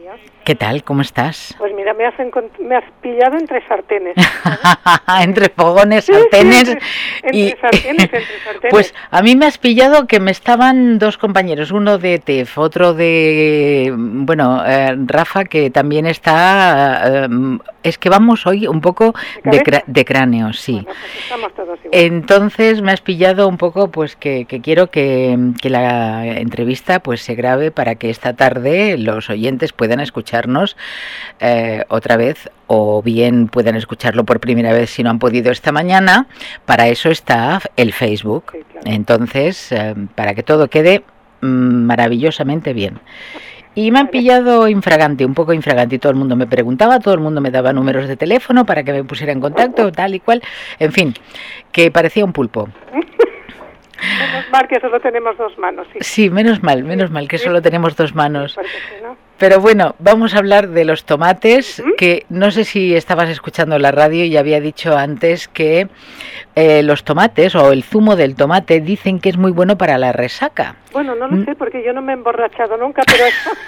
días. ¿Qué tal? ¿Cómo estás? Pues mira, me has pillado entre sartenes. Entre fogones, sartenes. Entre sartenes. Pues a mí me has pillado que me estaban dos compañeros, uno de TEF, otro de, Rafa, que también está, es que vamos hoy un poco de cráneo, sí. Bueno, pues estamos todos igual. Entonces me has pillado un poco, pues que quiero que la entrevista pues se grabe para que esta tarde los oyentes puedan escucharnos otra vez, o bien puedan escucharlo por primera vez si no han podido esta mañana. Para eso está el Facebook. Sí, claro. Entonces, para que todo quede maravillosamente bien. Y me han pillado un poco infragante, y todo el mundo me preguntaba, todo el mundo me daba números de teléfono para que me pusiera en contacto, tal y cual. En fin, que parecía un pulpo. Menos mal que solo tenemos dos manos. Sí, menos mal que solo tenemos dos manos. Porque si no... Pero bueno, vamos a hablar de los tomates, que no sé si estabas escuchando la radio y había dicho antes que los tomates o el zumo del tomate dicen que es muy bueno para la resaca. Bueno, no lo sé porque yo no me he emborrachado nunca, pero...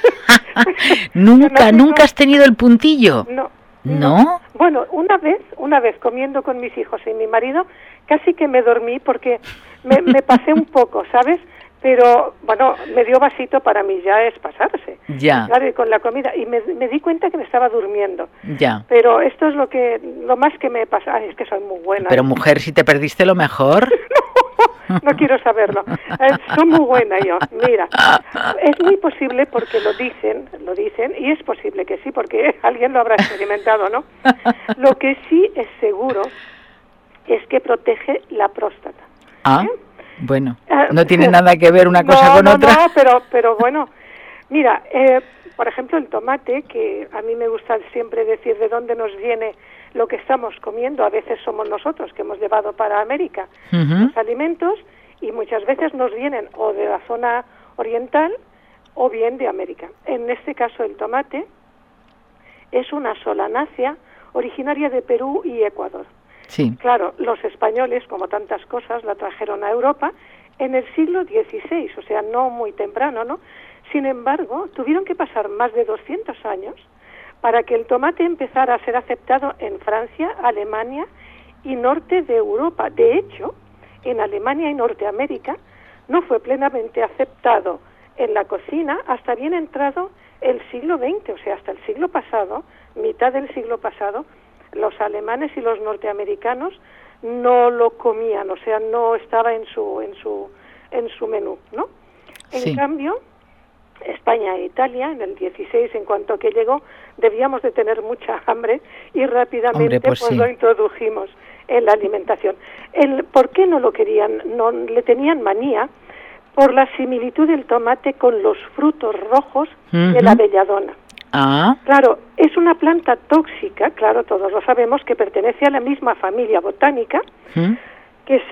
¿Nunca has tenido el puntillo? No. Bueno, una vez comiendo con mis hijos y mi marido, casi que me dormí porque me pasé un poco, ¿sabes? Pero, bueno, me dio vasito, para mí ya es pasarse. Ya. Claro, y con la comida. Y me di cuenta que me estaba durmiendo. Ya. Pero esto es lo más que me pasa. Ay, es que soy muy buena. Pero, mujer, si te perdiste lo mejor... No quiero saberlo. Soy muy buena yo. Mira, es muy posible porque lo dicen, y es posible que sí, porque alguien lo habrá experimentado, ¿no? Lo que sí es seguro es que protege la próstata. Ah, bueno, no tiene nada que ver una cosa con otra. No, pero bueno, mira, por ejemplo, el tomate, que a mí me gusta siempre decir de dónde nos viene lo que estamos comiendo. A veces somos nosotros que hemos llevado para América los alimentos, y muchas veces nos vienen o de la zona oriental o bien de América. En este caso, el tomate es una solanácea originaria de Perú y Ecuador. Sí. Claro, los españoles, como tantas cosas, la trajeron a Europa en el siglo XVI, o sea, no muy temprano, ¿no? Sin embargo, tuvieron que pasar más de 200 años para que el tomate empezara a ser aceptado en Francia, Alemania y norte de Europa. De hecho, en Alemania y Norteamérica no fue plenamente aceptado en la cocina hasta bien entrado el siglo XX, o sea, hasta el siglo pasado, mitad del siglo pasado, los alemanes y los norteamericanos no lo comían, o sea, no estaba en su menú, ¿no? En cambio, España e Italia, en el 16, en cuanto que llegó, debíamos de tener mucha hambre y rápidamente lo introdujimos en la alimentación. ¿Por qué no lo querían? No le tenían manía por la similitud del tomate con los frutos rojos de la belladona. Ah. Claro, es una planta tóxica, claro, todos lo sabemos, que pertenece a la misma familia botánica, que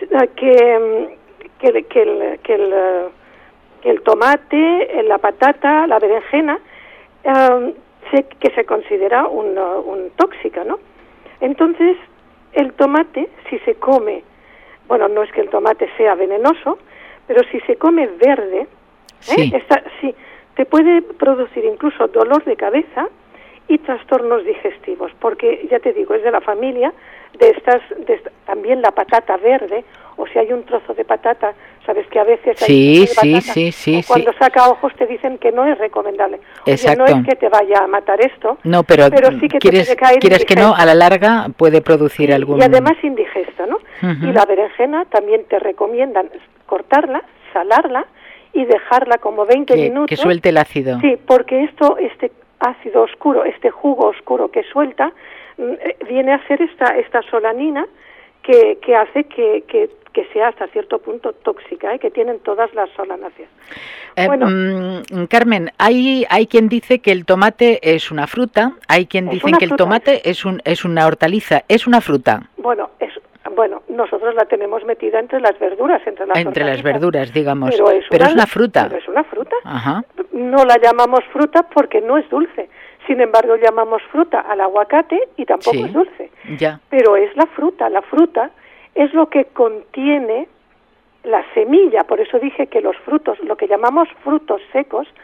el tomate, la patata, la berenjena, que se considera un tóxica, ¿no? Entonces, el tomate, si se come, bueno, no es que el tomate sea venenoso, pero si se come verde, te puede producir incluso dolor de cabeza y trastornos digestivos, porque ya te digo, es de la familia de estas también la patata verde, o si hay un trozo de patata, sabes que a veces hay cuando saca ojos te dicen que no es recomendable. Exacto. O sea, no es que te vaya a matar esto, no, pero sí que quieres que no, a la larga puede producir algún... Y además indigesta, ¿no? Y la berenjena también te recomiendan cortarla, salarla y dejarla como 20 minutos. Que suelte el ácido. Sí, porque este ácido oscuro, este jugo oscuro que suelta, viene a ser esta solanina que hace que sea hasta cierto punto tóxica, que tienen todas las solanáceas. Carmen, hay quien dice que el tomate es una fruta, hay quien dice que el tomate es una hortaliza, es una fruta. Bueno, nosotros la tenemos metida entre las verduras, entre las verduras, digamos, pero es una fruta. Pero es una fruta. Ajá. No la llamamos fruta porque no es dulce. Sin embargo, llamamos fruta al aguacate y tampoco es dulce. Ya. Pero es la fruta. La fruta es lo que contiene la semilla. Por eso dije que los frutos, lo que llamamos frutos secos,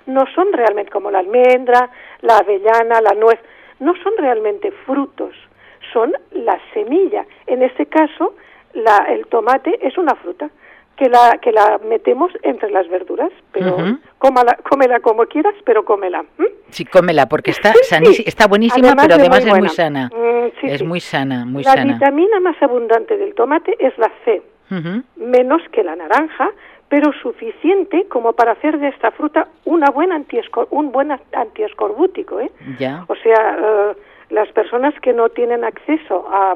no son realmente como la almendra, la avellana, la nuez, no son realmente frutos, son la semilla. En este caso, el tomate es una fruta que la metemos entre las verduras, pero cómela como quieras, pero cómela. Sí, cómela, porque está está buenísima, pero además es muy sana. Es muy sana, muy sana. La vitamina más abundante del tomate es la C, menos que la naranja, pero suficiente como para hacer de esta fruta un buen antiescorbútico, ¿eh? Ya. O sea, las personas que no tienen acceso a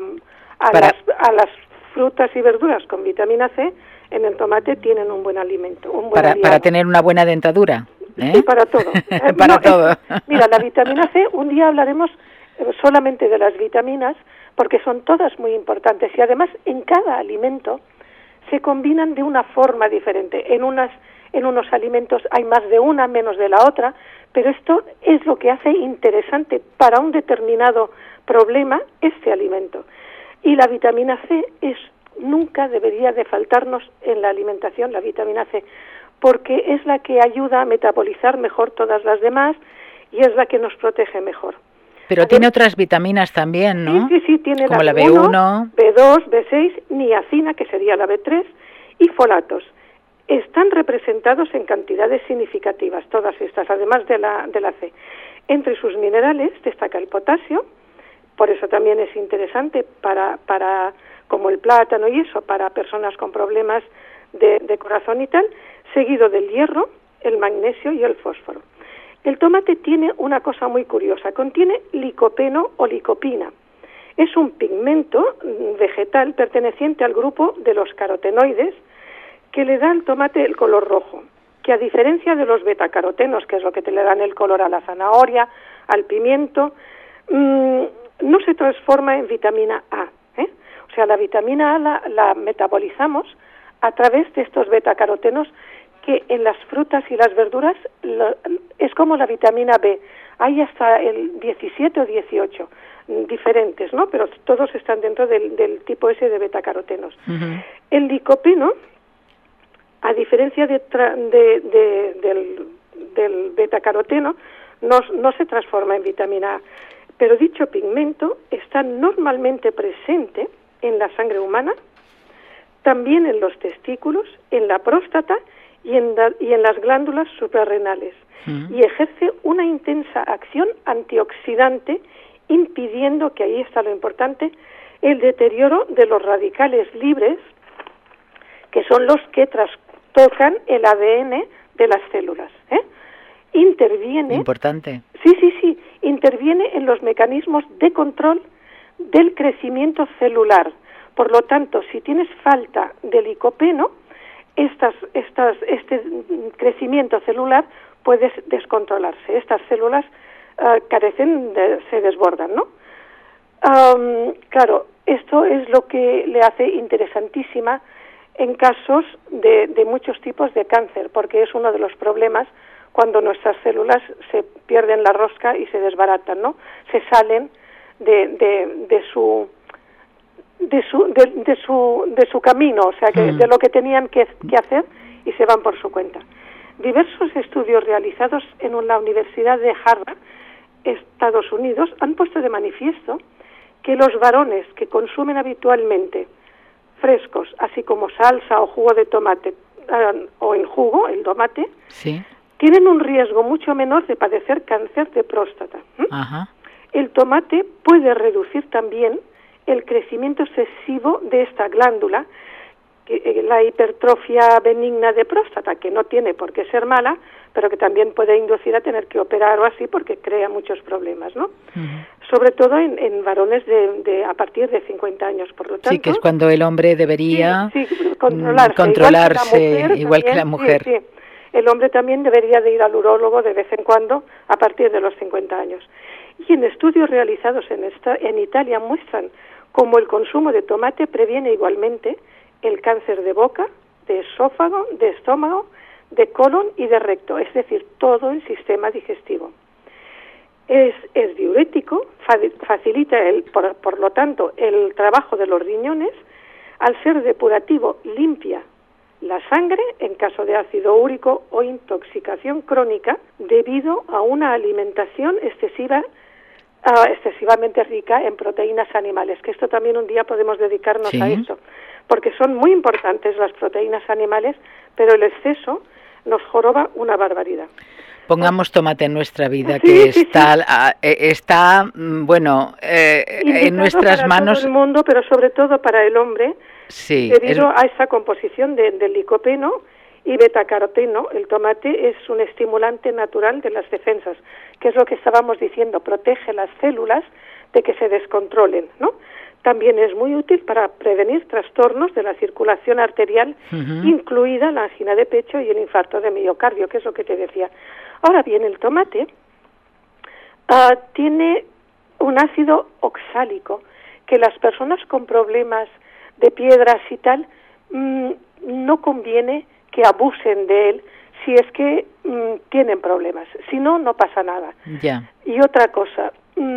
las frutas y verduras con vitamina C, en el tomate tienen un buen alimento. Para tener una buena dentadura. ¿Eh? Sí, para todo. Para todo. Mira, la vitamina C, un día hablaremos solamente de las vitaminas, porque son todas muy importantes y además en cada alimento se combinan de una forma diferente. En unos alimentos hay más de una, menos de la otra, pero esto es lo que hace interesante para un determinado problema este alimento. Y la vitamina C nunca debería de faltarnos en la alimentación, la vitamina C, porque es la que ayuda a metabolizar mejor todas las demás y es la que nos protege mejor. Pero tiene otras vitaminas también, ¿no? Sí, tiene como la B1, B2, B6, niacina, que sería la B3, y folatos. Están representados en cantidades significativas, todas estas, además de la C. Entre sus minerales destaca el potasio, por eso también es interesante para como el plátano y eso, para personas con problemas de corazón y tal, seguido del hierro, el magnesio y el fósforo. El tomate tiene una cosa muy curiosa, contiene licopeno o licopina. Es un pigmento vegetal perteneciente al grupo de los carotenoides que le da al tomate el color rojo, que a diferencia de los betacarotenos, que es lo que le dan el color a la zanahoria, al pimiento, no se transforma en vitamina A. O sea, la vitamina A la metabolizamos a través de estos betacarotenos que en las frutas y las verduras es como la vitamina B. Hay hasta el 17 o 18 diferentes, ¿no? Pero todos están dentro del tipo ese de betacarotenos. El licopeno, a diferencia del betacaroteno, no se transforma en vitamina A. Pero dicho pigmento está normalmente presente en la sangre humana, también en los testículos, en la próstata y en las glándulas suprarrenales, y ejerce una intensa acción antioxidante, impidiendo, que ahí está lo importante, el deterioro de los radicales libres, que son los que trastocan el ADN de las células. Interviene... Importante. Sí, interviene en los mecanismos de control del crecimiento celular. Por lo tanto, si tienes falta de licopeno, este crecimiento celular puede descontrolarse. Estas células se desbordan, ¿no? Claro, esto es lo que le hace interesantísima en casos de muchos tipos de cáncer, porque es uno de los problemas cuando nuestras células se pierden la rosca y se desbaratan, ¿no? Se salen de su camino, o sea, de lo que tenían que hacer y se van por su cuenta. Diversos estudios realizados en la Universidad de Harvard, Estados Unidos, han puesto de manifiesto que los varones que consumen habitualmente frescos, así como salsa o jugo de tomate, o en jugo, el tomate, sí, tienen un riesgo mucho menor de padecer cáncer de próstata. Ajá. El tomate puede reducir también el crecimiento excesivo de esta glándula, la hipertrofia benigna de próstata, que no tiene por qué ser mala, pero que también puede inducir a tener que operar o así porque crea muchos problemas, ¿no? Sobre todo en varones de a partir de 50 años, por lo tanto... Sí, que es cuando el hombre debería controlarse igual que la mujer. Sí. El hombre también debería de ir al urólogo de vez en cuando a partir de los 50 años. Y en estudios realizados en Italia muestran cómo el consumo de tomate previene igualmente el cáncer de boca, de esófago, de estómago, de colon y de recto, es decir, todo el sistema digestivo. Es diurético, facilita por lo tanto el trabajo de los riñones, al ser depurativo limpia la sangre en caso de ácido úrico o intoxicación crónica debido a una alimentación excesivamente rica en proteínas animales, que esto también un día podemos dedicarnos a esto, porque son muy importantes las proteínas animales, pero el exceso nos joroba una barbaridad. Pongamos tomate en nuestra vida, que está bueno, en nuestras manos. Todo el mundo, pero sobre todo para el hombre, debido a esa composición de licopeno y betacaroteno. El tomate es un estimulante natural de las defensas, que es lo que estábamos diciendo, protege las células de que se descontrolen, ¿no? También es muy útil para prevenir trastornos de la circulación arterial, incluida la angina de pecho y el infarto de miocardio, que es lo que te decía. Ahora bien, el tomate tiene un ácido oxálico que las personas con problemas de piedras y tal no conviene que abusen de él si es que tienen problemas. Si no, no pasa nada. Y otra cosa,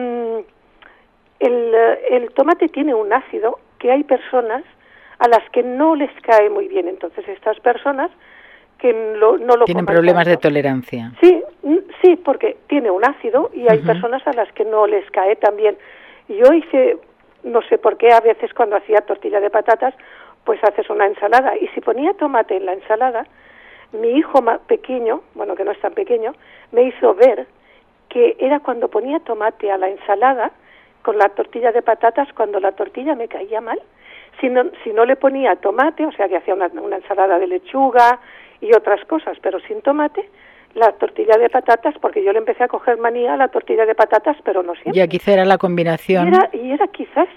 el tomate tiene un ácido que hay personas a las que no les cae muy bien. Entonces, estas personas que no lo tienen problemas de tolerancia. Sí, porque tiene un ácido y hay personas a las que no les cae tan bien. Yo hice, no sé por qué, a veces cuando hacía tortilla de patatas, pues haces una ensalada. Y si ponía tomate en la ensalada, mi hijo más pequeño, bueno, que no es tan pequeño, me hizo ver que era cuando ponía tomate a la ensalada con la tortilla de patatas, cuando la tortilla me caía mal. Si no le ponía tomate, o sea que hacía una ensalada de lechuga y otras cosas, pero sin tomate, la tortilla de patatas, porque yo le empecé a coger manía a la tortilla de patatas, pero no siempre. Ya quizá era la combinación. Y era quizás,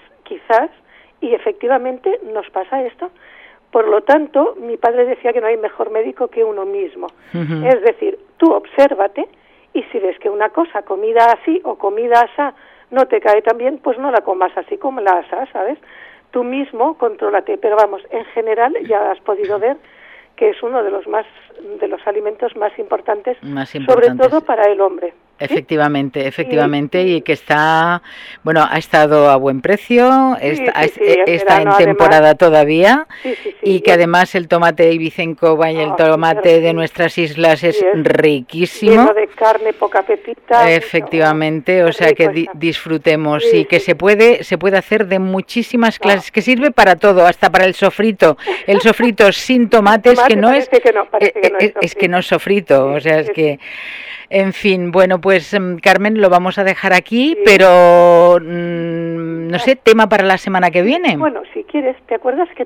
y efectivamente nos pasa esto. Por lo tanto, mi padre decía que no hay mejor médico que uno mismo. Es decir, tú obsérvate y si ves que una cosa, comida así o comida asá, no te cae tan bien, pues no la comas así como la asá, ¿sabes? Tú mismo contrólate, pero vamos, en general ya has podido ver que es uno de los alimentos más importantes, sobre todo para el hombre. Efectivamente, y que está, bueno, ha estado a buen precio, está en temporada todavía, y que además el tomate ibicencoba y el tomate de nuestras islas es riquísimo. Lleno de carne, poca pepita. Efectivamente, o sea que disfrutemos y que se puede hacer de muchísimas clases, que sirve para todo, hasta para el sofrito sin tomates, que no es que no es sofrito, o sea, es que... En fin, bueno, pues Carmen, lo vamos a dejar aquí, pero no sé, tema para la semana que viene. Bueno, si quieres, ¿te acuerdas que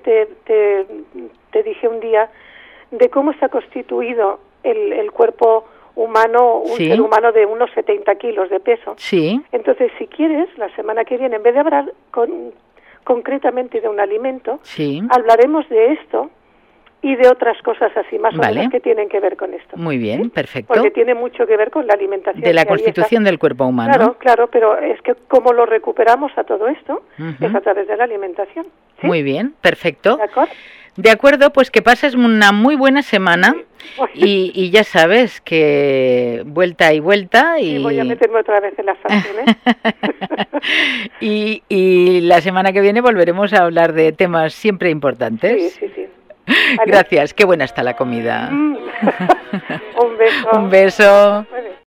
te dije un día de cómo está constituido el cuerpo humano, un ser humano de unos 70 kilos de peso? Sí. Entonces, si quieres, la semana que viene, en vez de hablar concretamente de un alimento, hablaremos de esto y de otras cosas así, más o menos, que tienen que ver con esto. Muy bien, perfecto. Porque tiene mucho que ver con la alimentación. De la constitución del cuerpo humano. Claro, pero es que como lo recuperamos a todo esto, es a través de la alimentación. ¿Sí? Muy bien, perfecto. ¿De acuerdo? De acuerdo, pues que pases una muy buena semana y ya sabes que vuelta y vuelta y... voy a meterme otra vez en las fracciones. y la semana que viene volveremos a hablar de temas siempre importantes. Sí. ¿Vale? Gracias, qué buena está la comida. Un beso. Un beso.